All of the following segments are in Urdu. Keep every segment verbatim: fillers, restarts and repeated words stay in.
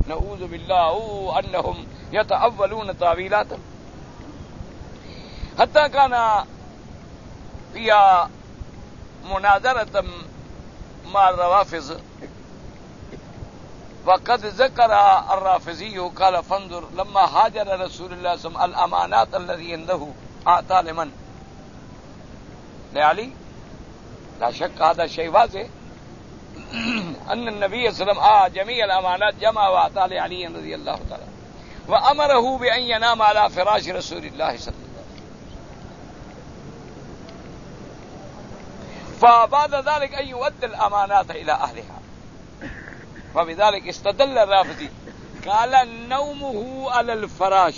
نعوذ بالله انهم يتأولون تاويلات حتى كان فيها مناظرة مع الروافض. وقد ذكر الرافضي قال فانظر لما هاجر رسول الله صلى الله عليه وسلم الامانات الذي عنده اعطى لمن؟ لعلي. لا شك هذا شيء واضح ان النبي صلى الله عليه وسلم جميع الامانات جمع واعطى لعلي رضي الله تعالى وامره بان ينام على فراش رسول الله صلى الله عليه وسلم. فبعد ذلك ان يؤدي الامانات الى اهلها. فبذلك استدل الرافضي قال نومه على الفراش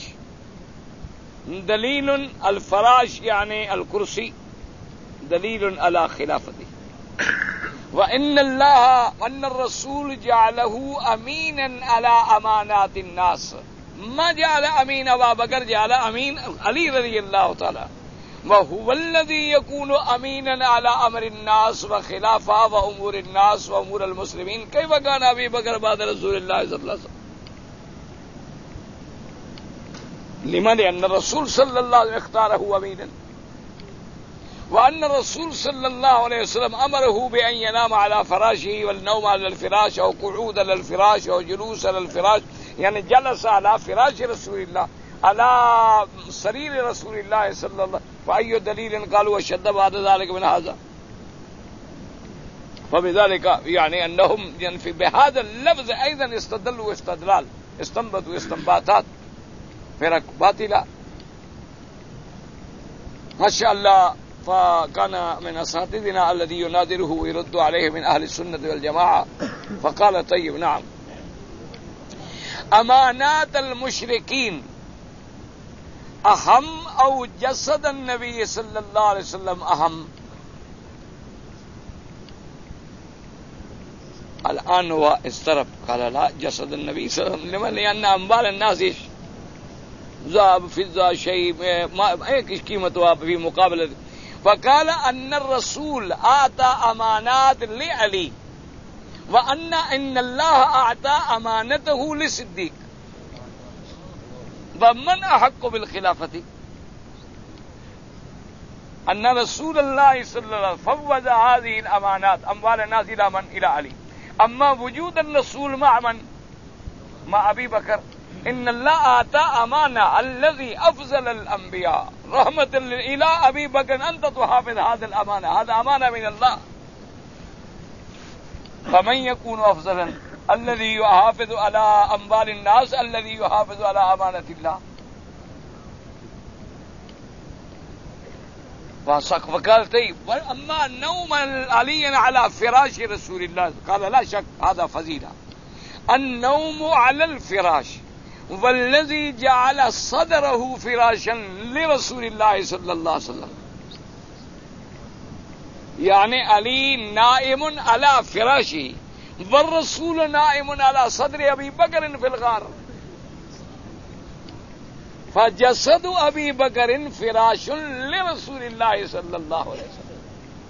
دلیل الفراش يعني الكرسي دلیل على خلافته. وان الله وان الرسول جعله امينا على امانات الناس ما جعل امين ابا بکر جعل امين علي رضي الله تعالى وهو الذي يكون امينا على امر الناس وخلافه وامور الناس وامور المسلمين. كيف كان ابي بکر بعد رسول الله صلى الله عليه وسلم؟ لمن؟ لأن الرسول صلى الله عليه وسلم اختاره امينا وأن الرسول صلى الله عليه وسلم أمره بأن ينام على فراشه والنوم على الفراش أو قعود على الفراش أو جلوس على الفراش يعني جلس على فراش رسول الله على سرير رسول الله صلى الله عليه وسلم. فأي دليل قالوا وشد بعد ذلك من هذا؟ فبذلك يعني أنهم يعني بهذا اللفظ أيضا استدلوا استدلال استنبطوا استنباطات فرق باطلة ما شاء الله. فكان من أساتذتنا الذي يناظره ويرد عليه من أهل السنة والجماعة فقال طيب نعم أمانات المشركين أهم أو جسد النبي صلى الله عليه وسلم أهم؟ الآن هو استرب قال لا جسد النبي صلى الله عليه وسلم. لمن؟ لأن أموال الناس ذهب فضة شيء ما ايش قيمتها في مقابلة. فقال ان الرسول اعطى امانات لعلي وان ان الله اعطى امانته للصديق. ومن احق بالخلافة؟ ان رسول الله صلى الله عليه وسلم فوض هذه الامانات اموال الناس الى من؟ الى علي. اما وجود الرسول مع من؟ مع ابي بكر. ان الله آتى امانة الذي افضل الانبياء رحمة الى ابي بكر انت تحافظ هذه الامانة. هذا امانة من الله. فمن يكون افضلا؟ الذي يحافظ على اموال الناس الذي يحافظ على امانة الله. فقال طيب اما نوم علي على فراش رسول الله قال لا شك هذا فضيلة. النوم على الفراش والذي جعل صدره فراشا لرسول الله صلى الله عليه وسلم يعني علي نائم على فراشه والرسول نائم على صدر ابي بكر في الغار. فجسد ابي بكر فراش لرسول الله صلى الله عليه وسلم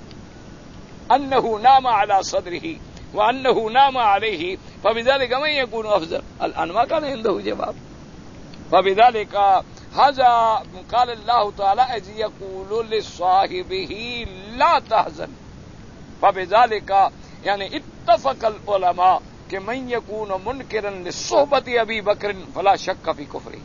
انه نام على صدره وأنه نام عليه. فبذلك من يكون أفضل؟ الآن ما كان عنده جواب. فبذلك هذا قال الله تعالى إذ يقول لصاحبه لا تحزن. فبذلك يعني اتفق العلماء کہ من يكون منكرا للصحبة أبي بكر فلا شك في كفره.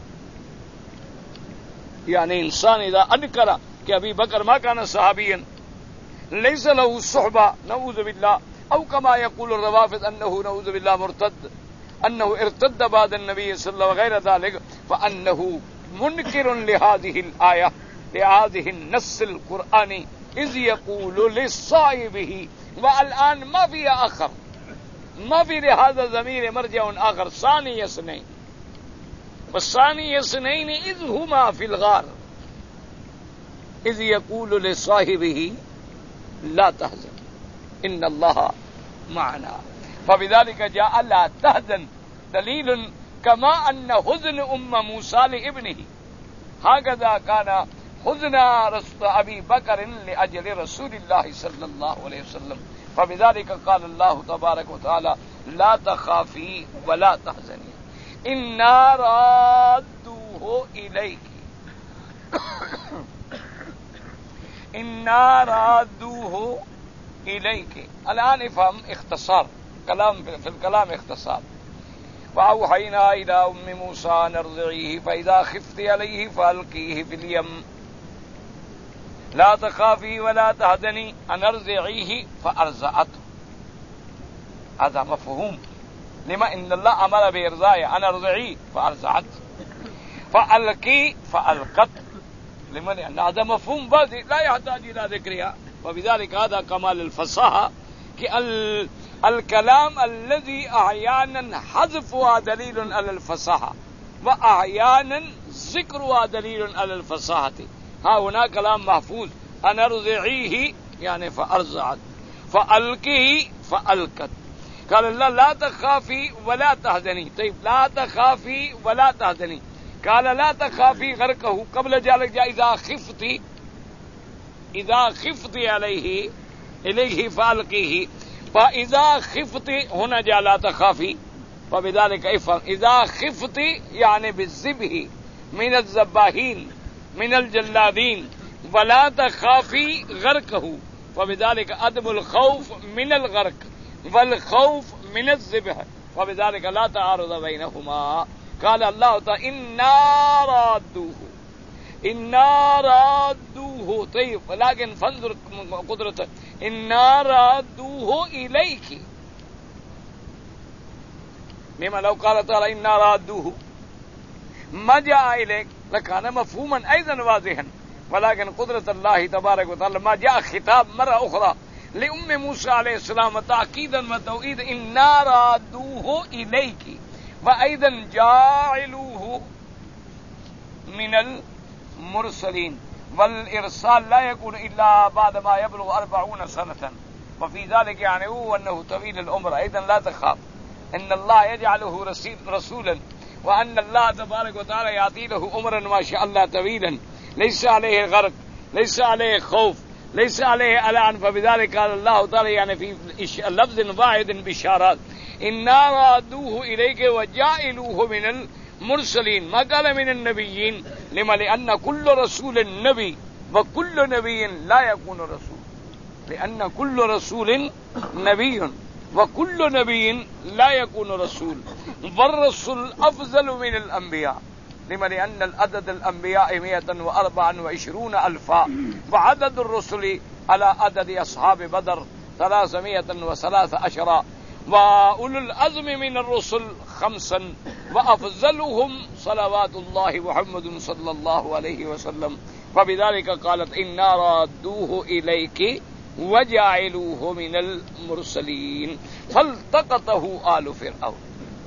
يعني إنسان إذا أنكر کہ أبي بكر ما كان صحابيا ليس له الصحبة نعوذ بالله أو كما يقول الروافض أنه نعوذ بالله مرتد أنه ارتد بعد النبي صلى الله عليه وسلم وغير ذلك فأنه منكر لهذه الآية لهذه النص القرآني إذ يقول لصاحبه. والآن ما في آخر ما في لهذا ضمير مرجع آخر ثاني اثنين والثاني اثنين إذ هما في الغار إذ يقول لصاحبه لا تحزن إن الله معنا. فبذلك جاء لا تحزن دليل كما أن حزن أم موسى لابنه هكذا كان حزن أبي بكر لأجل رسول الله صلى الله عليه وسلم. فبذلك قال الله تبارك وتعالى لا تخافی ولا تحزنی انا رادوه الیک انا رادوه الیک. الان افهم اختصار کلام فی الکلام اختصار. وأوحينا إلى أم موسى أن ارضعيه فإذا خفت عليه فألقيه في اليم لا تخافي ولا تحزني أن ارضعيه فأرضعته. هذا مفهوم لما إن الله أمر بإرضاعه أن ارضعيه فأرضعته فألقي فألقت لما لأن هذا مفهوم واضح لا يحتاج إلى ذكرها. وبذلك هذا كمال الفصاحة کہ ال الكلام الذي احيانا حذفها دليل على الفصاحة واحيانا ذكرها دليل على الفصاحة. ها هنا كلام محفوظ ان ارضعيه يعني فارضعت فالقيه فالقت. قال الله لا تخافي ولا تحزني. طيب لا تخافي ولا تحزني قال لا تخافي غرقه قبل ذلك جاء اذا خفتي اذا خفتي عليه اليه فالقيه فاذا خفتي هنا جاء لا تخافي. فبذلك افهم اذا خفتي يعني بالذبح من الذباحين من الجلادين ولا تخافي غرقه. فبذلك عدم الخوف من الغرق والخوف من الذبح وبذلك لا تعارض بينهما. قال الله تعالى إنا رادوه إنا رادوه. طيب لكن فانظر قدرته إنا رادوه إليك. مما لو قال تعالى إنا رادوه ما جاء إليك لكان مفهوما أيضا واضحا. ولكن قدرة الله تبارك وتعالى ما جاء خطاب مرة أخرى لأم موسى عليه السلام تأكيدا وتوئيدا إنا رادوه إليك وأيضا جاعلوه من المرسلين. والإرسال لا يكون إلا بعد ما يبلغ أربعون سنة وفي ذلك يعني هو أنه طويل العمر. أيضا لا تخاف إن الله يجعله رسولا وأن الله تبارك وتعالى يعطي له عمرا ما شاء الله طويلا ليس عليه غرق ليس عليه خوف ليس عليه ألعن. فبذلك قال الله تعالى يعني في لفظ واحد بشارات إنا رادوه إليك وجائلوه من المرسلين ما قال من النبيين. لما لأن كل رسول نبي وكل نبي لا يكون رسول لأن كل رسول نبي وكل نبي لا يكون رسول والرسول أفضل من الأنبياء. لما لأن العدد الأنبياء مئة وأربعة وعشرون ألفا وعدد الرسل على عدد أصحاب بدر ثلاثمائة وثلاث عشر وأولو العزم من الرسل خمسا وأفضلهم صلوات الله محمد صلى الله عليه وسلم. فبذلك قالت إنا رادوه إليك وجعلوه من المرسلين. فالتقطه آل فرعون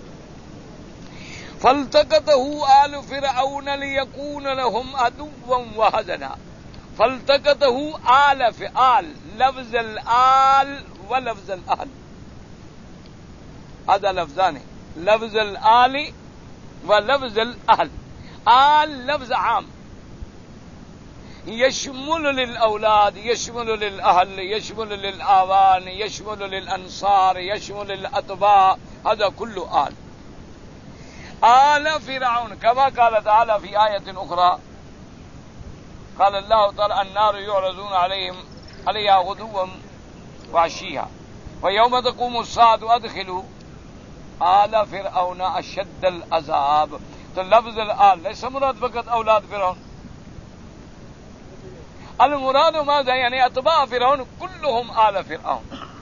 فالتقطه آل فرعون ليكون لهم عدوا وحزنا. فالتقطه آل فعال لفظ الآل ولفظ الأهل هذا لفظان لفظ الآل ولفظ الأهل. آل لفظ عام يشمل للأولاد يشمل للأهل يشمل للآوان يشمل للأنصار يشمل للأتباع هذا كله آل. آل فرعون كما قال تعالى في آية أخرى قال الله تعالى النار يعرضون عليهم عليها غدوا وعشيها ويوم تقوم الساعة أدخلوا آل فرعون أشد العذاب. تو لفظ الآل ليس مراد فقط أولاد فرعون المراد ماذا يعني أتباع فرعون كلهم آل فرعون.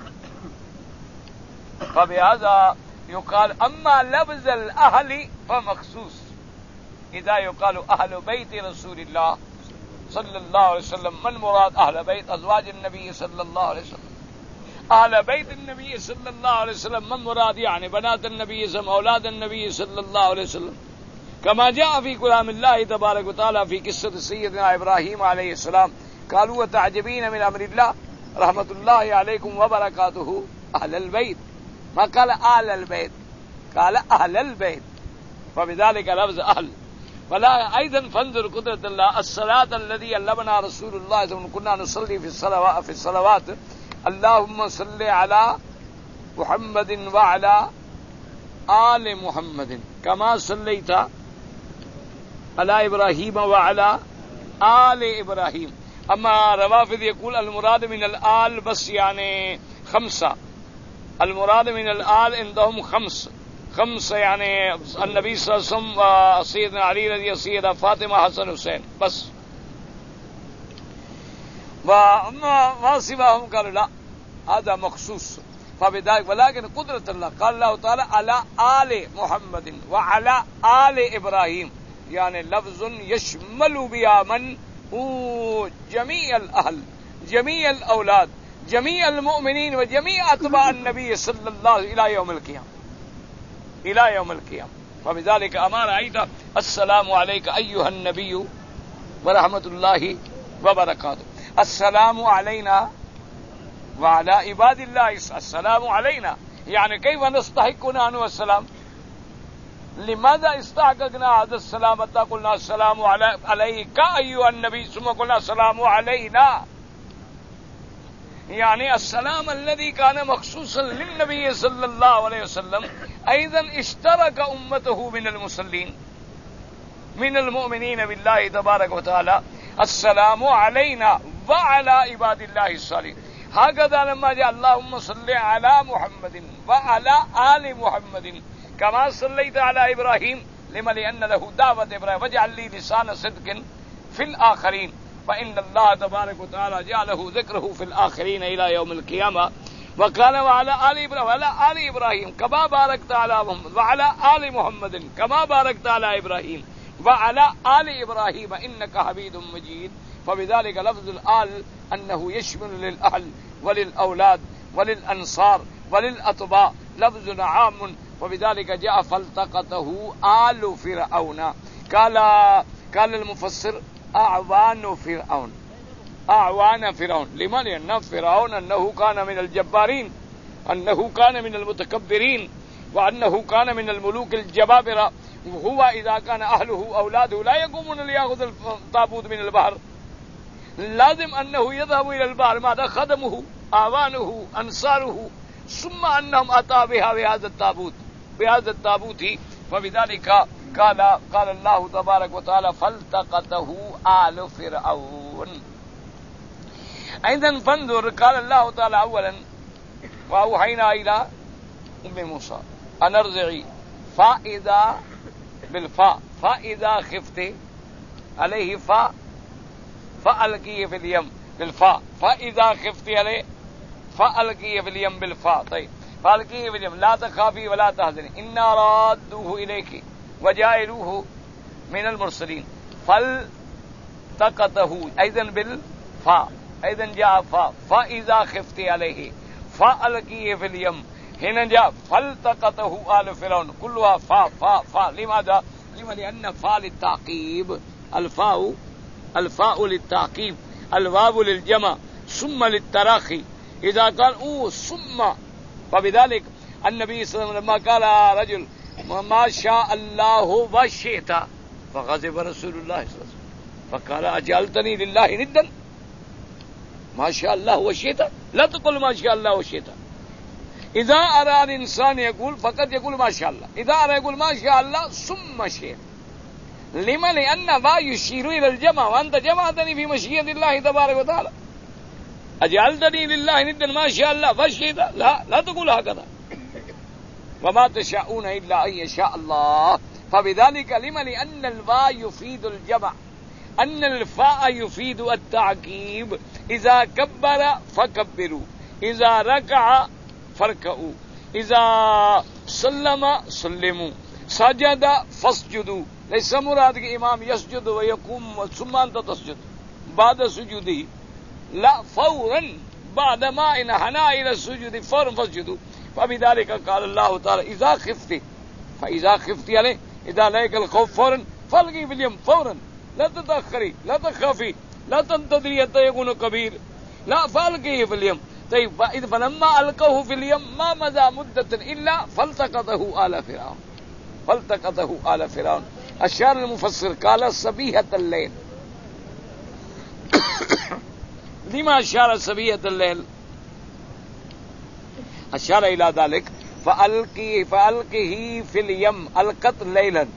فبهذا يقال أما لفظ الأهل فمخصوص إذا يقال أهل بيت رسول الله صلى الله عليه وسلم. من مراد أهل بيت؟ أزواج النبي صلى الله عليه وسلم. أهل بيت النبي صلى الله عليه وسلم من مراد؟ يعني بنات النبي صلى الله عليه وسلم أولاد النبي صلى الله عليه وسلم كما جاء في كلام الله تبارك وتعالى في قصة سيدنا إبراهيم عليه السلام قالوا وتعجبين من أمر الله رحمة الله عليكم وبركاته أهل البيت ما قال آل البيت قال أهل البيت. فبذلك لفظ أهل. ولا أيضا فانظر قدرة الله الصلاة الذي علمنا رسول الله صلى الله عليه وسلم كنا نصلي في الصلوات في الصلوات اللهم صل على محمد وعلى آل محمد كما صليت على إبراهيم وعلى آل إبراهيم. أما روافض يقول المراد من الآل بس يعني خمسة، المراد من الآل عندهم خمس خمسة يعني النبي صلى الله عليه وسلم وسيدنا علي رضي الله سيدة فاطمة حسن حسين بس. وأما ما سواهم قالوا لا هذا مخصوص فبذلك، ولكن قدرة الله قال الله تعالى على آل محمد وعلى آل إبراهيم، يعني لفظ يشمل بها من هو جميع الأهل جميع الأولاد جميع المؤمنين وجميع أتباع النبي صلى الله إلى يوم القيامة إلى يوم القيامة. فبذلك أما رأيت السلام عليك أيها النبي ورحمة الله وبركاته، السلام علينا وعلى عباد الله السلام علينا، يعني كيف نستحق نحن السلام؟ لماذا استحققنا هذا السلام حتى قلنا السلام عليك أيها النبي ثم قلنا السلام علينا؟ يعني السلام الذي كان مخصوصا للنبي صلى الله عليه وسلم أيضا اشترك أمته من المسلمين من المؤمنين بالله تبارك وتعالى السلام علينا وعلى عباد الله الصالحين. هكذا لما جاء اللهم صل على محمد وعلى آل محمد كما صليت على إبراهيم، لما لأن له دعوة إبراهيم واجعل لي لسان صدق في الآخرين، فإن الله تبارك وتعالى جعله ذكره في الآخرين إلى يوم القيامة. وقال وعلى آل إبراهيم وعلى آل إبراهيم كما باركت على محمد وعلى آل محمد كما باركت على إبراهيم وعلى آل إبراهيم إنك حميد مجيد. فبذلك لفظ الآل أنه يشمل للأهل وللأولاد وللأنصار وللأطباء لفظ عام، وبذلك جاء فالتقطه آل فرعون. قال قال المفسر أعوان فرعون أعوان فرعون. لما؟ لأن فرعون أنه كان من الجبارين، أنه كان من المتكبرين، وأنه كان من الملوك الجبابرة، وهو إذا كان أهله أولاده لا يقومون ليأخذ الطابوت من البحر، لازم أنه يذهب إلى البحر، ماذا؟ خدمه أعوانه أنصاره، ثم أنهم أتى بها بهذا التابوت بهذا التابوت. فبذلك قال قال الله تبارك وتعالى فالتقطه آل فرعون. أيضا فانظر قال الله تعالى أولا وأوحينا إلى أم موسى أن ارضعي فإذا بالفاء فإذا خفت عليه فاء فألقيه في اليم بالفاء، فإذا خفت عليه فألقيه في اليم بالفاء. طيب فألقيه في اليم لا تخافي ولا تحزني إنا رادوه إليك وجاعلوه من المرسلين. فالتقطه أيضا بالفاء، أيضا جاء فاء فإذا خفت عليه فألقيه في اليم، هنا جاء فالتقطه آل فرعون، كلها فاء فاء فاء. لماذا؟ لما لأن فاء للتعقيب، الفاء الفاء للتعقيب، الواو للجمع، ثم للتراخي. إذا قال أوه ثم، فبذلك النبي صلى الله عليه وسلم لما قال رجل ما شاء الله وشئت فغضب رسول الله صلى الله عليه وسلم فقال أجعلتني لله ندا؟ ما شاء الله وشئت، لا تقل ما شاء الله وشئت. إذا أراد إنسان يقول فقط يقول ما شاء الله، إذا أراد يقول ما شاء الله ثم شئت. لما؟ لأن ما يشير إلى الجمع، وأنت جمعتني في مشيئة الله تبارك وتعالى. أجعلتني لله ندا ما شاء الله وشئت، لا لا تقول هكذا. وما تشاءون إلا أن يشاء الله. فبذلك لما؟ لأن الواو يفيد الجمع، أن الفاء يفيد التعقيب. إذا كبر فكبروا، إذا ركع فاركعوا، إذا سلم سلموا، سجد فاسجدوا. ليس مراد کہ امام يسجد ويقوم ثم أنت تسجد بعد سجوده، لا، فورا بعد ما انحنى إلى السجود فورا فاسجدوا. فبذلك قال الله تعالى إذا خفت، فإذا خفت عليه إذا لقى الخوف فورا فالقي في اليم فورا، لا تتأخري لا تخافي لا تنتظري حتى يكون كبير، لا، فالقيه في اليم. طيب فلما ألقوه في اليم ما مضى مدة إلا فالتقطه آل فرعون فالتقطه آل فرعون. أشار المفسر قال صبيحة الليل. لما أشار صبيحة الليل؟ اشار الى ذلك فالقي فالقه في اليم القت ليلا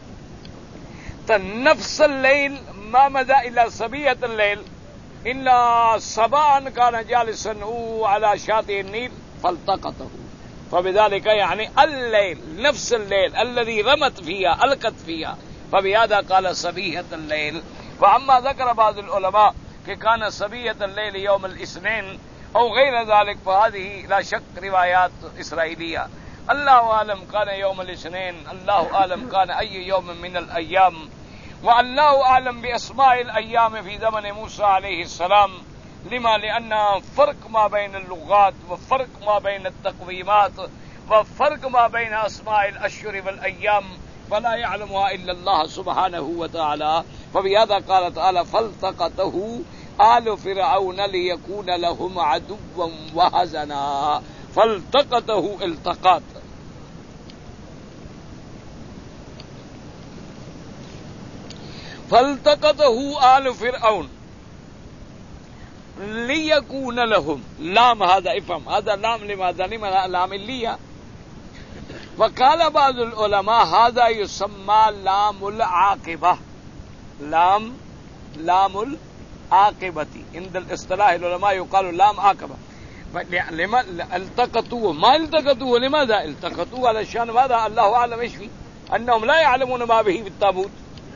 نفس الليل ما مدى الى صبية الليل الا صباحا كان جالسا على شاطئ النيل فالتقطه فبذلك يعني الليل نفس الليل الذي رمت فيها القت فيها فبهذا قال صبيحة الليل. واما ذكر بعض العلماء کہ كان صبيحة الليل يوم الاثنين او غير ذلك فهذه لا شك روایات اسرائیلیہ. اللہ اعلم كان يوم الاثنين، اللہ اعلم كان اي يوم من الايام، والله اعلم باسماء الايام في زمن موسى عليه السلام، لما لان فرق ما بين اللغات وفرق ما بين التقويمات وفرق ما بين اسماء الاشهر والايام فلا يعلمها الا الله سبحانه وتعالى. فبهذا قال تعالى فالتقطه آل فرعون ليكون لهم عدوا وحزنا. فالتقطه التقاط. فالتقطه آل فرعون ليكون لهم لام هذا افهم هذا لام لماذا لما لام اللية. وقال بعض العلماء هذا يسمى لام العاقبة، لام لام العاقبة عند الاصطلاح العلماء يقال لام عاقبة. لما التقطوه ما التقطوه لماذا التقطوه على الشان ماذا الله أعلم ايش فيه أنهم لا يعلمون ما به بالتابوت،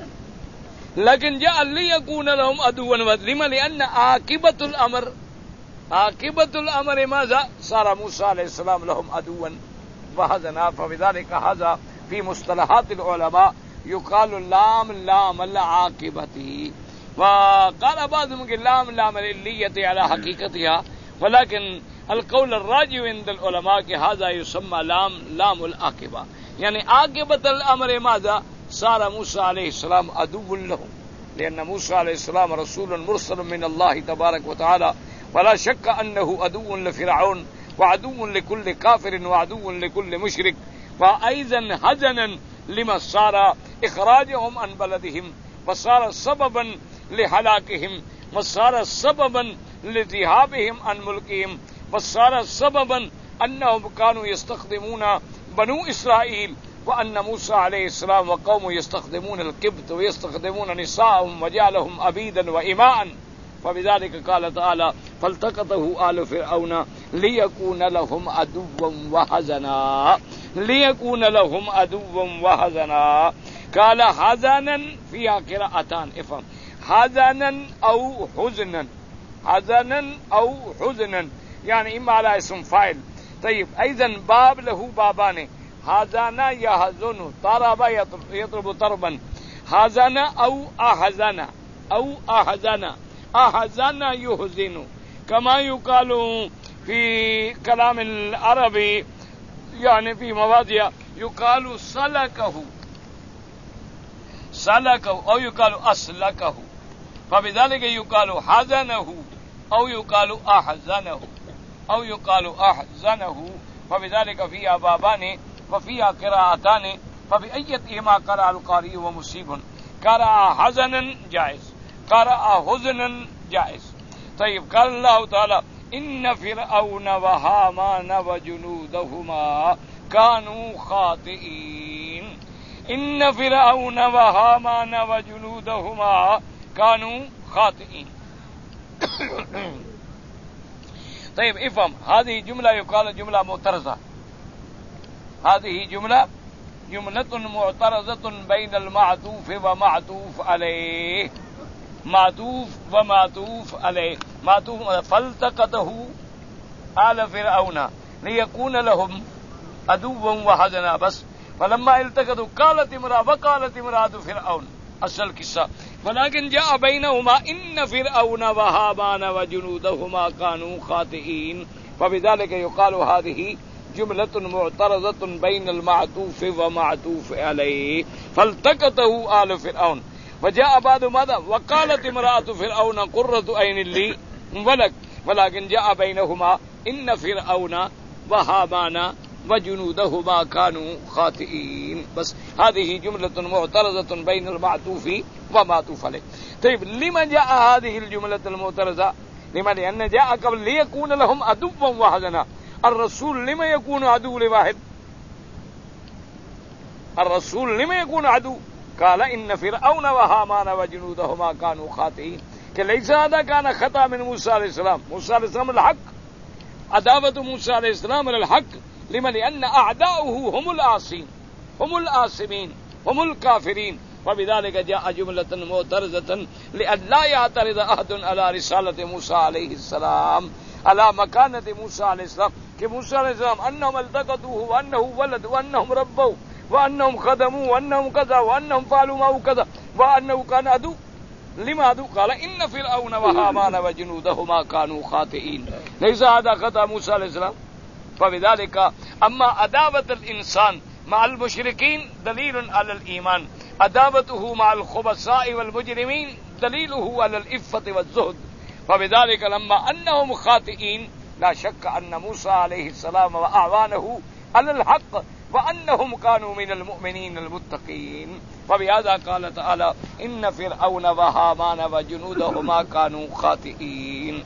لكن جاء ليكون لهم عدوا لما لأن عاقبة الأمر عاقبة الأمر ماذا صار موسى عليه السلام لهم عدوا وحزنا. فبذلك هذا في مصطلحات العلماء يقال لام لام العاقبة. وقال بعضهم لام لام اللية على حقيقتها، ولكن القول الراجح عند العلماء کہ هذا يسمى لام لام العاقبة، يعني عاقبة الأمر ماذا صار موسى عليه السلام عدو لهم، لأن موسى عليه السلام رسول مرسل من الله تبارك وتعالى، ولا شك أنه عدو لفرعون وعدو لكل كافر وعدو لكل مشرك. وأيضا حزنا لما صار إخراجهم عن بلدهم وصار سببا لهلاكهم وصار سببا لذهابهم عن ملكهم وصار سببا أنهم كانوا يستخدمون بنو إسرائيل، وأن موسى عليه السلام وقومه يستخدمون القبط ويستخدمون نساءهم وجعلهم عبيدا وإماء. فبذلك قال تعالى فالتقطه آل فرعون ليكون لهم عدوا وحزنا، ليكون لهم عدوا وحزنا. قال حزنا فيها قراءتان افهم حزنا أو حزنا، حزنا أو حزنا يعني إما على اسم فاعل. طيب أيضا باب له بابان، حزن يحزن طرب يطرب طربا، حزن أو أحزن أو أحزن أحزن يحزن، كما يقال في كلام العربي يعني في مواضع يقال سلكه سلكه أو يقال أسلكه، فبذلك يقال حزنه أو يقال أحزنه أو يقال أحزنه. فبذلك فيها بابان وفيها قراءتان، فبأيتهما قرأ القارئ ومصيب. قرأ حزنا جائز، قرأ حزنا جائز. طيب قال الله تعالى إن فرعون وهامان وجنودهما كانوا خاطئين، إن فرعون وهامان وجنودهما كانوا خاطئين. طيب افهم هذه جملة يقال جملة معترضة، هذه جملة جملة معترضة بين المعطوف ومعطوف عليه، معطوف ومعطوف عليه. معطوف فالتقطه آل فرعون ليكون لهم عدوا وحزنا بس. فلما التقطوا قالت امرأة وقالت امرأة فرعون اصل قصہ، ولكن جاء بينهما ان فرعون وهامان وجنودهما كانوا خاطئين. فبذلك يقال هذه جملة معترضة بين المعطوف ومعطوف عليه. فالتقطه آل فرعون. وجاء بعد ماذا وقالت امرأة فرعون قرة عين لي ولك، ولكن جاء بينهما ان فرعون وهامان وجنودهما كانوا خاطئين. بس هذه جملة معترضة بين المعطوف ومعطوف عليه. طيب لما جاء هذه الجملة المعترضة؟ لما لأن جاء قبل ليكون لهم عدوا وحزنا، الرسول لما يكون عدو لواحد؟ الرسول لما يكون عدو؟ قال ان فرعون وهامان وجنودهما كانوا خاطئين کہ ليس هذا كان خطا من موسى عليه السلام. موسى عليه السلام الحق، عداوة موسى عليه السلام للحق. لما؟ لأن أعداؤه هم العاصين هم الآثمين هم الكافرين. وبذلك جاء جملة معترضة لئلا يعترض أحد على رسالة موسى عليه السلام، على مكانة موسى عليه السلام، کہ موسى عليه السلام أنهم التقطوه وأنه ولد وأنهم ربوا وأنهم خدموا وأنهم كذا وأنهم فعلوا ما كذا وأنه كان عدو. لما عدو؟ قال إن فرعون وهامان وجنودهما كانوا خاطئين. ليس هذا خطأ موسى عليه السلام. فبذلك أما عداوة الإنسان مع المشركين دليل على الإيمان، عداوته مع الخبثاء والمجرمين دليله على العفة والزهد. فبذلك لما أنهم خاطئين لا شك أن موسى عليه السلام وأعوانه على الحق وأنهم كانوا من المؤمنين المتقين. فبهذا قال تعالى إن فرعون وهامان وجنودهما كانوا خاطئين.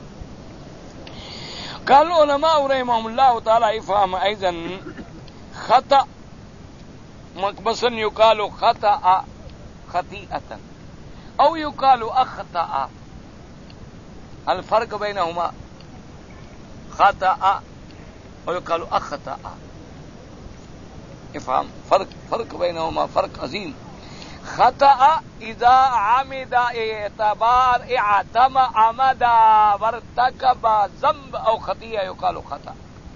قال العلماء رحمهم الله تعالى يفهم أيضا خطأ مثلا يقال خطأ خطيئة أو يقال أخطأ. الفرق بينهما خطأ ويقال أخطأ. افهم فرق فرق بينهما فرق عظيم. خطأ إذا عمد اعتبار اعتم عمد وارتكب ذنب أو خطيئة يقال خطأ.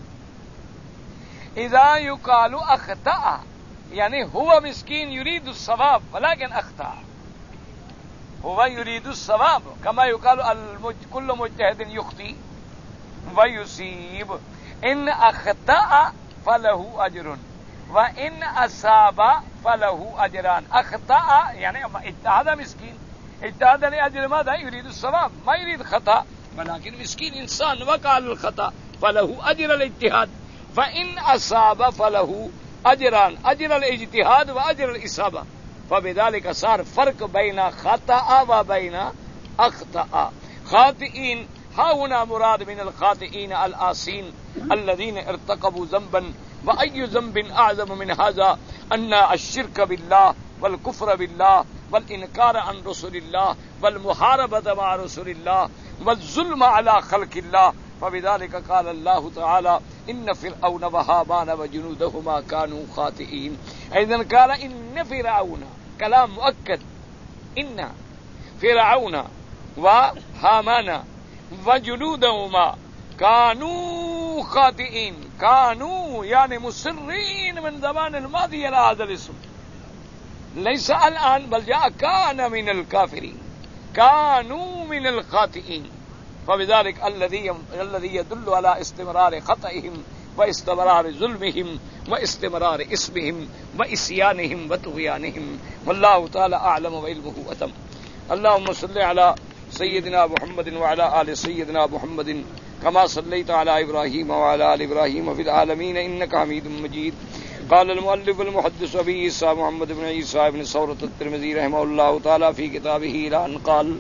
إذا يقال أخطأ يعني هو مسكين يريد الصواب ولكن أخطأ. هو يريد الصواب كما يقال المج... كل مجتهد يخطئ ويصيب. إن أخطأ فله أجر وإن أصاب فله أجران. أخطأ يعني اجتهد مسكين، اجتهد لأجل ماذا؟ يريد الصواب ما يريد خطأ، ولكن مسكين إنسان وقع الخطأ فله أجر الاجتهاد. فإن أصاب فله أجران، أجر الاجتهاد وأجر الإصابة. فبذلك صار فرق بين خطأ وبين أخطأ. خاطئين ها هنا مراد من الخاطئين الآسين الذين ارتكبوا ذنبا. وأي ذنب أعظم من هذا؟ أن الشرك بالله والكفر بالله والإنكار عن رسول الله والمحاربة مع رسول الله والظلم على خلق الله. فبذلك قال الله تعالى إن فرعون وهامان وجنودهما كانوا خاطئين. أيضا قال إن فرعون، كلام مؤكد، إن فرعون وهامان وجنودهما كانوا خاطئين. كانوا يعني مصرين من زمان الماضي على هذا الاسم، ليس الآن بل جاء كان من الكافرين، كانوا من الخاطئين. فبذلك الذي الذي يدل على استمرار خطئهم واستمرار ظلمهم واستمرار اسمهم وإسيانهم وطغيانهم. والله تعالى أعلم وعلمه أتم. اللهم صل على سيدنا محمد وعلى آل سيدنا محمد كما صليت على إبراهيم وعلى آل إبراهيم في العالمين إنك حميد مجيد. قال المؤلف المحدث أبي عيسى محمد بن عيسى بن ثورة الترمذي رحمه الله تعالى في كتابه إلى أن قال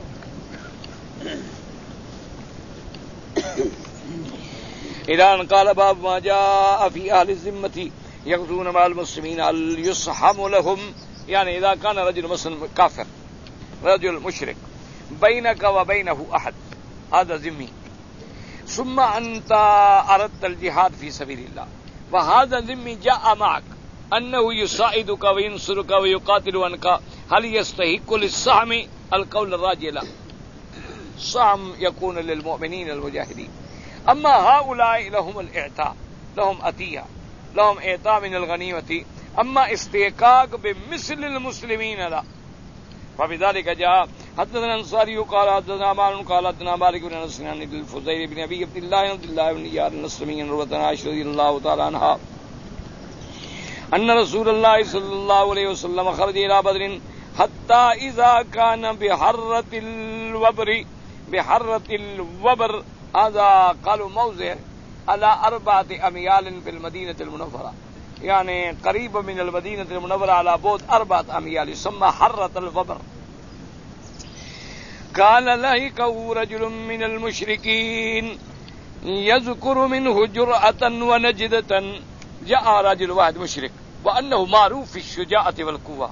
إلى أن قال باب ما جاء في أهل الذمة يغزون مع المسلمين يصحم لهم. يعني إذا كان رجل مسلم كافر، رجل مشرك، بينك وبينه أحد، هذا ذمي، ثم أنت أردت الجهاد في سبيل الله وهذا ذمي جاء معك أنه يساعدك وينصرك ويقاتل عنك، هل يستحق للسهم؟ القول الراجح لا. السهم يكون للمؤمنين المجاهدين. أما هؤلاء لهم الإعطاء، لهم أتية، لهم إعطاء من الغنيمة. أما استحقاق بمثل المسلمين لا. فبذلك جاء حدثنا الأنصاري قال حدثنا مالك قال حدثنا مالك بن أنس عن الفضيل بن أبي عبد الله عبد الله بن إياد النصري رضي الله تعالى عنها أن رسول الله صلى الله عليه وسلم خرج إلى بدر حتى إذا كان بحرة الوبر بحرة الوبر هذا قالوا موضع على أربعة أميال في المدينة المنورة، يعني قريبة من المدينة المنورة على بعد أربعة أميال، يسمى حرة الوبر. قال لهكه رجل من المشركين، يذكر منه جرأة ونجدة. جاء رجل واحد مشرك وأنه معروف في الشجاعة والقوة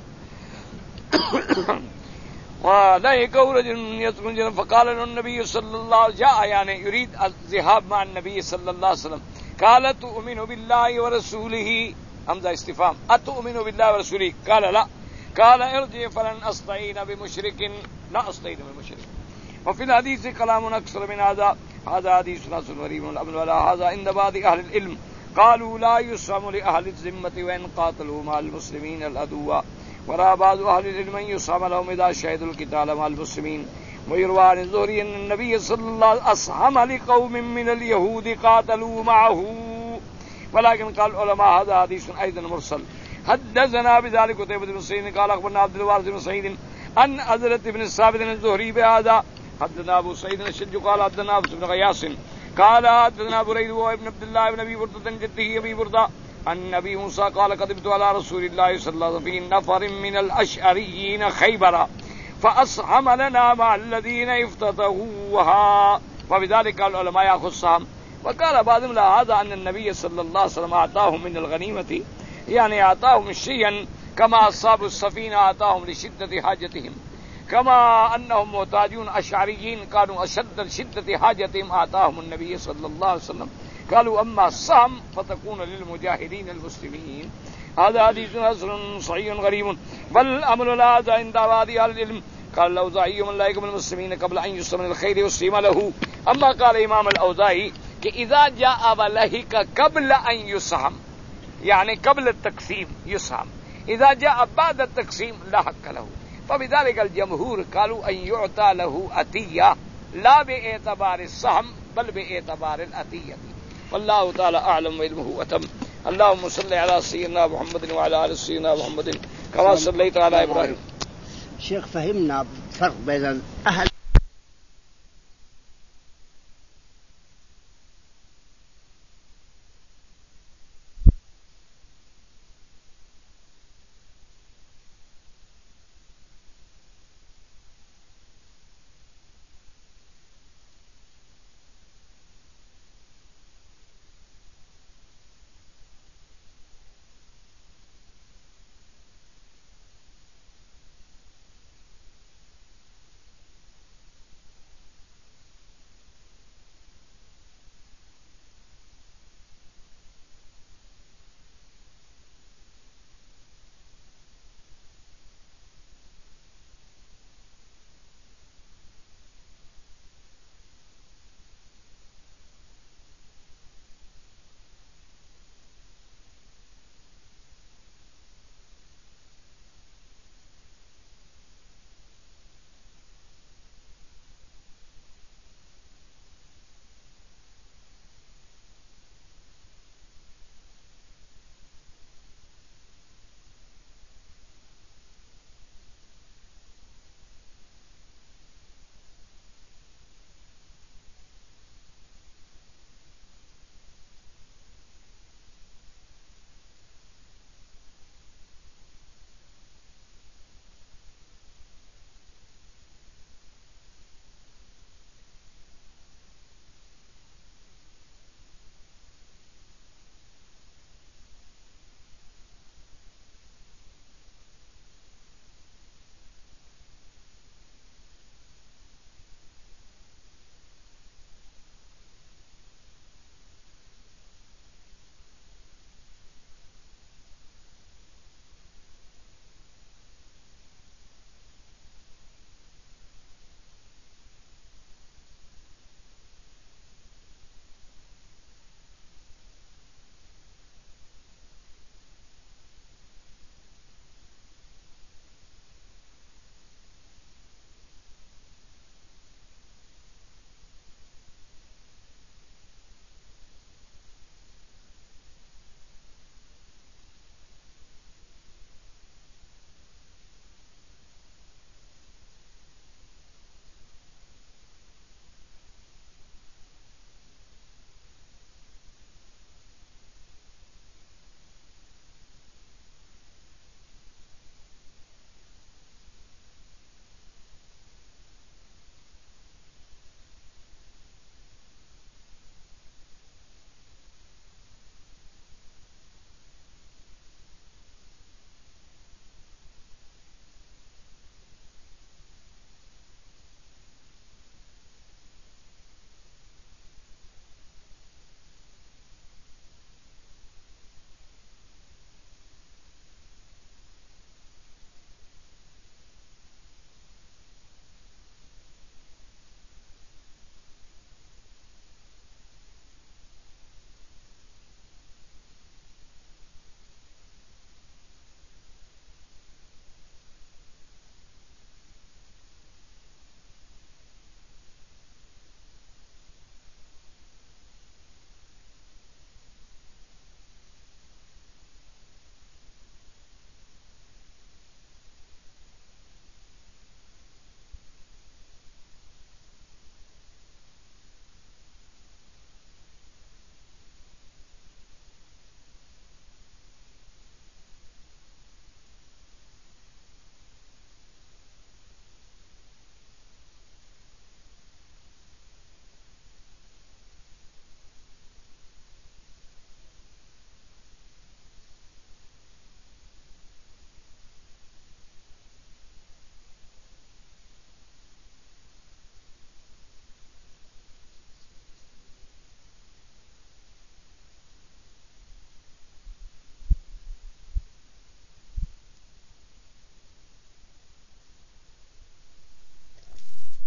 ولاقيه رجل يذكر فقال له النبي صلى الله عليه وسلم جاء يعني يريد الذهاب مع النبي صلى الله عليه وسلم. قال تؤمن بالله ورسوله همزة استفهام أتؤمن بالله ورسوله؟ قال لا. قال ارجع فلن أستعين بمشرك لا أستعين بمشرك. وفي الحديث كلام أكثر من هذا. هذا حديث حسن غريب الأمر ولا هذا عند بعض أهل العلم قالوا لا يسلم لأهل الذمة وإن قاتلوا مع المسلمين العدو. ورأى بعض أهل العلم أن يسلم لهم إذا شهدوا القتال مع المسلمين. ويروى عن الزهري أن النبي صلى الله عليه وسلم أسهم لقوم من اليهود قاتلوا معه. ولكن قال العلماء هذا حديث أيضا مرسل. حدثنا بذلك قتيبة بن سعيد قال أخبرنا عبد الوارث بن سعيد أن حضرة بن الثابت الزهري بهذا. حدثنا أبو سعيد الشج قال حدثنا أبو بن غياث قال حدثنا بريد وابن عبد الله بن أبي بردة جده أبي بردة أن أبي موسى قال قدمت على رسول الله صلى الله عليه وسلم في نفر من الأشعريين خيبر فأسهم لنا مع الذين افتتحوها. وبذلك قال العلماء يأخذ السهم. وقال بعضهم لا هذا أن النبي صلى الله عليه وسلم أعطاهم من الغنيمة يعني أعطاهم شيئا كما أصحاب السفينة أعطاهم لشدة حاجتهم كما أنهم محتاجون أشعريين كانوا أشد شدة حاجتهم أعطاهم النبي صلى الله عليه وسلم. قالوا أما السهم فتكون للمجاهدين المسلمين. هذا حديث حسن صحيح غريب والأمر لا هذا عند بعض أهل العلم. قال الأوزاعي من لا يقبل المسلمين قبل أن يسلم من الخير يسلم له. أما قال إمام الأوزاعي کہ اذا جاء ولهك قبل ان يسهم يعني قبل التقسيم يسهم اذا جاء بعد التقسيم لا حق له. فبذلك الجمهور قالوا ان يعطى له عطية لا باعتبار السهم بل باعتبار العطية. والله تعالى اعلم وعلمه وتم. اللهم صل على سيدنا محمد وعلى ال سيدنا محمد كما صليت على ابراهيم. شيخ فهمنا فرق بين اهل